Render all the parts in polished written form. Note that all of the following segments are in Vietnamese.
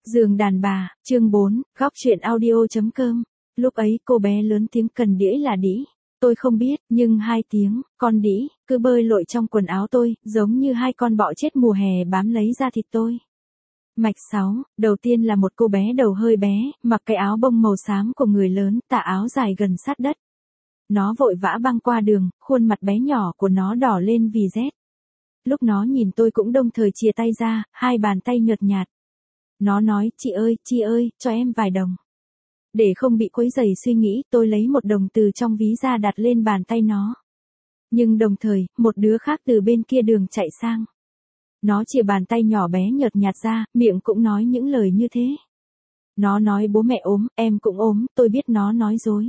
Giường đàn bà, chương 4, góc chuyện audio.com. Lúc ấy cô bé lớn tiếng cần đĩa là đĩ. Tôi không biết, nhưng 2 tiếng, con đĩ, cứ bơi lội trong quần áo tôi, giống như 2 con bọ chết mùa hè bám lấy da thịt tôi. Mạch 6, đầu tiên là một cô bé đầu hơi bé, mặc cái áo bông màu xám của người lớn, tà áo dài gần sát đất. Nó vội vã băng qua đường, khuôn mặt bé nhỏ của nó đỏ lên vì rét. Lúc nó nhìn tôi cũng đồng thời chìa tay ra, 2 bàn tay nhợt nhạt. Nó nói, chị ơi, cho em vài đồng. Để không bị quấy rầy suy nghĩ, tôi lấy 1 đồng từ trong ví ra đặt lên bàn tay nó. Nhưng đồng thời, một đứa khác từ bên kia đường chạy sang. Nó chìa bàn tay nhỏ bé nhợt nhạt ra, miệng cũng nói những lời như thế. Nó nói bố mẹ ốm, em cũng ốm, tôi biết nó nói dối.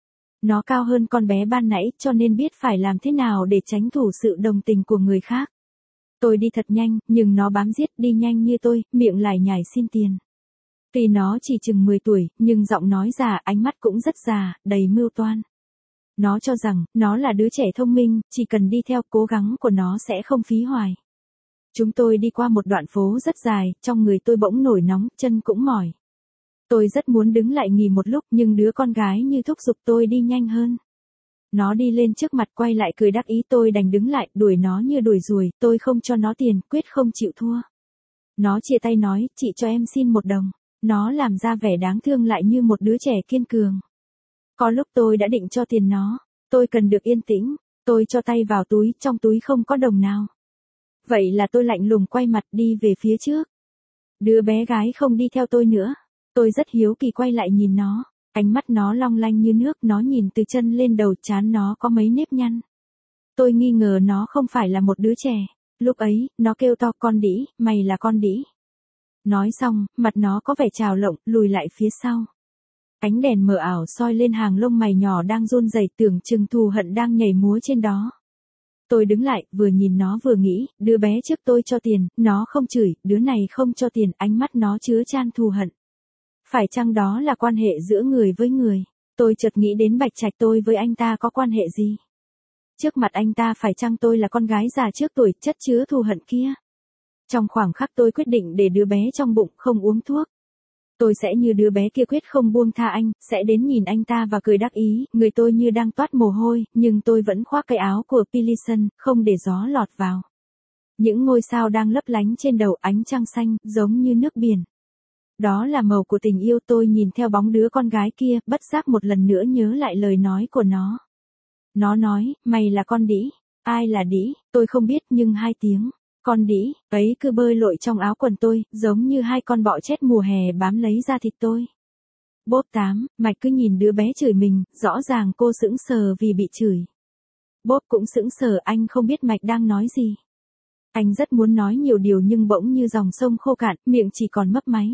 Nó cao hơn con bé ban nãy, cho nên biết phải làm thế nào để tránh thủ sự đồng tình của người khác. Tôi đi thật nhanh, nhưng nó bám giết đi nhanh như tôi, miệng lải nhải xin tiền. Tuy nó chỉ chừng 10 tuổi, nhưng giọng nói già, ánh mắt cũng rất già, đầy mưu toan. Nó cho rằng, nó là đứa trẻ thông minh, chỉ cần đi theo cố gắng của nó sẽ không phí hoài. Chúng tôi đi qua một đoạn phố rất dài, trong người tôi bỗng nổi nóng, chân cũng mỏi. Tôi rất muốn đứng lại nghỉ một lúc, nhưng đứa con gái như thúc giục tôi đi nhanh hơn. Nó đi lên trước mặt quay lại cười đắc ý, tôi đành đứng lại, đuổi nó như đuổi ruồi, tôi không cho nó tiền, quyết không chịu thua. Nó chia tay nói, chị cho em xin 1 đồng. Nó làm ra vẻ đáng thương lại như một đứa trẻ kiên cường. Có lúc tôi đã định cho tiền nó, tôi cần được yên tĩnh, tôi cho tay vào túi, trong túi không có đồng nào. Vậy là tôi lạnh lùng quay mặt đi về phía trước. Đứa bé gái không đi theo tôi nữa, tôi rất hiếu kỳ quay lại nhìn nó. Ánh mắt nó long lanh như nước, nó nhìn từ chân lên đầu, trán nó có mấy nếp nhăn. Tôi nghi ngờ nó không phải là một đứa trẻ. Lúc ấy, nó kêu to, con đĩ, mày là con đĩ. Nói xong, mặt nó có vẻ trào lộng, lùi lại phía sau. Ánh đèn mờ ảo soi lên hàng lông mày nhỏ đang run rẩy, tưởng chừng thù hận đang nhảy múa trên đó. Tôi đứng lại, vừa nhìn nó vừa nghĩ, đứa bé trước tôi cho tiền, nó không chửi, đứa này không cho tiền, ánh mắt nó chứa chan thù hận. Phải chăng đó là quan hệ giữa người với người? Tôi chợt nghĩ đến Bạch Trạch, tôi với anh ta có quan hệ gì? Trước mặt anh ta phải chăng tôi là con gái già trước tuổi, chất chứa thù hận kia? Trong khoảnh khắc tôi quyết định để đứa bé trong bụng không uống thuốc. Tôi sẽ như đứa bé kia quyết không buông tha anh, sẽ đến nhìn anh ta và cười đắc ý, người tôi như đang toát mồ hôi, nhưng tôi vẫn khoác cái áo của Pilison, không để gió lọt vào. Những ngôi sao đang lấp lánh trên đầu, ánh trăng xanh, giống như nước biển. Đó là màu của tình yêu. Tôi nhìn theo bóng đứa con gái kia, bất giác một lần nữa nhớ lại lời nói của nó. Nó nói, mày là con đĩ. Ai là đĩ, tôi không biết, nhưng 2 tiếng. Con đĩ, ấy cứ bơi lội trong áo quần tôi, giống như 2 con bọ chết mùa hè bám lấy da thịt tôi. Bốp 8, Mạch cứ nhìn đứa bé chửi mình, rõ ràng cô sững sờ vì bị chửi. Bốp cũng sững sờ, anh không biết Mạch đang nói gì. Anh rất muốn nói nhiều điều nhưng bỗng như dòng sông khô cạn, miệng chỉ còn mấp máy.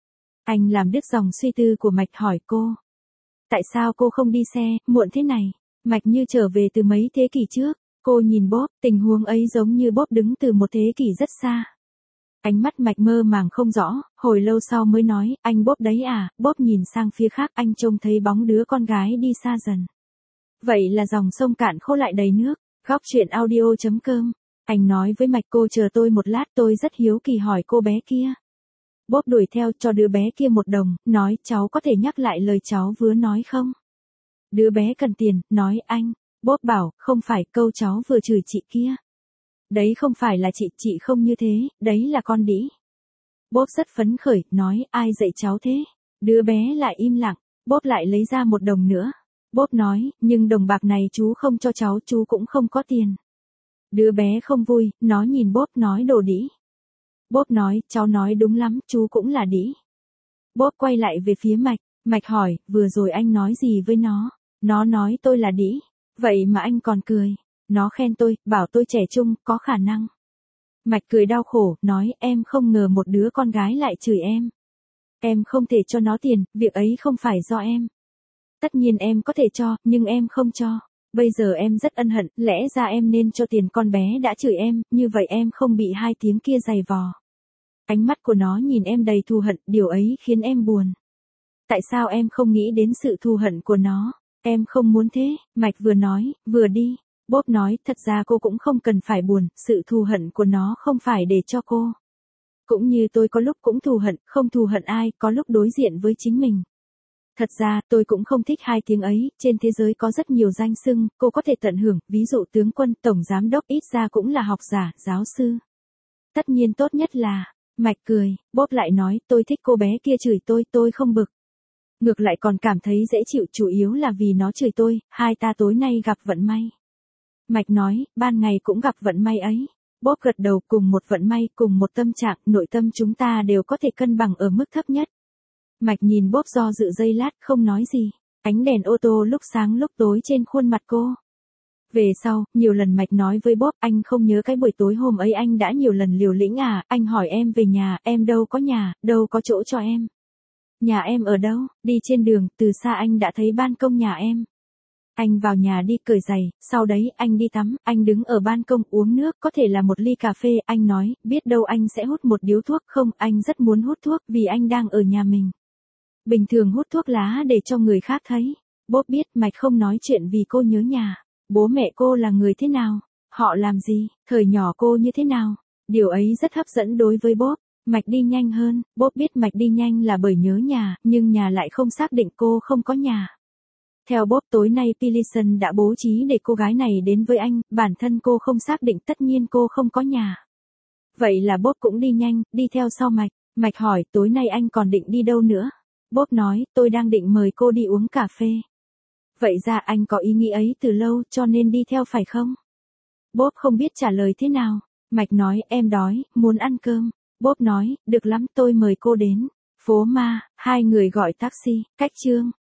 Anh làm đứt dòng suy tư của Mạch, hỏi cô. Tại sao cô không đi xe, muộn thế này? Mạch như trở về từ mấy thế kỷ trước. Cô nhìn Bốp, tình huống ấy giống như Bốp đứng từ một thế kỷ rất xa. Ánh mắt Mạch mơ màng không rõ, hồi lâu sau mới nói, anh Bốp đấy à? Bốp nhìn sang phía khác, anh trông thấy bóng đứa con gái đi xa dần. Vậy là dòng sông cạn khô lại đầy nước. Góc chuyện audio.com. Anh nói với Mạch, cô chờ tôi một lát, tôi rất hiếu kỳ hỏi cô bé kia. Bốp đuổi theo, cho đứa bé kia 1 đồng, nói, cháu có thể nhắc lại lời cháu vừa nói không? Đứa bé cần tiền, nói, anh. Bốp bảo, không phải, câu cháu vừa chửi chị kia. Đấy không phải là chị không như thế, đấy là con đĩ. Bốp rất phấn khởi, nói, ai dạy cháu thế? Đứa bé lại im lặng, Bốp lại lấy ra 1 đồng nữa. Bốp nói, nhưng đồng bạc này chú không cho cháu, chú cũng không có tiền. Đứa bé không vui, nó nhìn Bốp nói, đồ đĩ. Bốp nói, cháu nói đúng lắm, chú cũng là đĩ. Bốp quay lại về phía Mạch, Mạch hỏi, vừa rồi anh nói gì với nó? Nó nói tôi là đĩ. Vậy mà anh còn cười. Nó khen tôi, bảo tôi trẻ trung, có khả năng. Mạch cười đau khổ, nói, em không ngờ một đứa con gái lại chửi em. Em không thể cho nó tiền, việc ấy không phải do em. Tất nhiên em có thể cho, nhưng em không cho. Bây giờ em rất ân hận, lẽ ra em nên cho tiền con bé đã chửi em, như vậy em không bị 2 tiếng kia giày vò. Ánh mắt của nó nhìn em đầy thù hận, điều ấy khiến em buồn. Tại sao em không nghĩ đến sự thù hận của nó? Em không muốn thế. Mạch vừa nói, vừa đi. Bốp nói, thật ra cô cũng không cần phải buồn, sự thù hận của nó không phải để cho cô. Cũng như tôi có lúc cũng thù hận, không thù hận ai, có lúc đối diện với chính mình. Thật ra, tôi cũng không thích hai tiếng ấy, trên thế giới có rất nhiều danh xưng, cô có thể tận hưởng, ví dụ tướng quân, tổng giám đốc ít ra cũng là học giả, giáo sư. Tất nhiên tốt nhất là, Mạch cười, Bob lại nói, tôi thích cô bé kia chửi tôi không bực. Ngược lại còn cảm thấy dễ chịu, chủ yếu là vì nó chửi tôi, hai ta tối nay gặp vận may. Mạch nói, ban ngày cũng gặp vận may ấy. Bob gật đầu, cùng một vận may, cùng một tâm trạng, nội tâm chúng ta đều có thể cân bằng ở mức thấp nhất. Mạch nhìn Bob do dự giây lát, không nói gì. Ánh đèn ô tô lúc sáng lúc tối trên khuôn mặt cô. Về sau, nhiều lần Mạch nói với Bob, anh không nhớ cái buổi tối hôm ấy anh đã nhiều lần liều lĩnh à, anh hỏi em về nhà, em đâu có nhà, đâu có chỗ cho em. Nhà em ở đâu? Đi trên đường, từ xa anh đã thấy ban công nhà em. Anh vào nhà đi cởi giày, sau đấy anh đi tắm, anh đứng ở ban công uống nước, có thể là một ly cà phê, anh nói, biết đâu anh sẽ hút một điếu thuốc không, anh rất muốn hút thuốc vì anh đang ở nhà mình. Bình thường hút thuốc lá để cho người khác thấy. Bob biết Mạch không nói chuyện vì cô nhớ nhà. Bố mẹ cô là người thế nào? Họ làm gì? Thời nhỏ cô như thế nào? Điều ấy rất hấp dẫn đối với Bob. Mạch đi nhanh hơn, Bob biết Mạch đi nhanh là bởi nhớ nhà, nhưng nhà lại không xác định cô không có nhà. Theo Bob tối nay Pilison đã bố trí để cô gái này đến với anh, bản thân cô không xác định tất nhiên cô không có nhà. Vậy là Bob cũng đi nhanh, đi theo sau Mạch. Mạch hỏi tối nay anh còn định đi đâu nữa? Bob nói tôi đang định mời cô đi uống cà phê. Vậy ra anh có ý nghĩ ấy từ lâu cho nên đi theo phải không? Bob không biết trả lời thế nào. Mạch nói em đói, muốn ăn cơm. Bob nói, được lắm tôi mời cô đến. Phố Ma, hai người gọi taxi, cách Trương.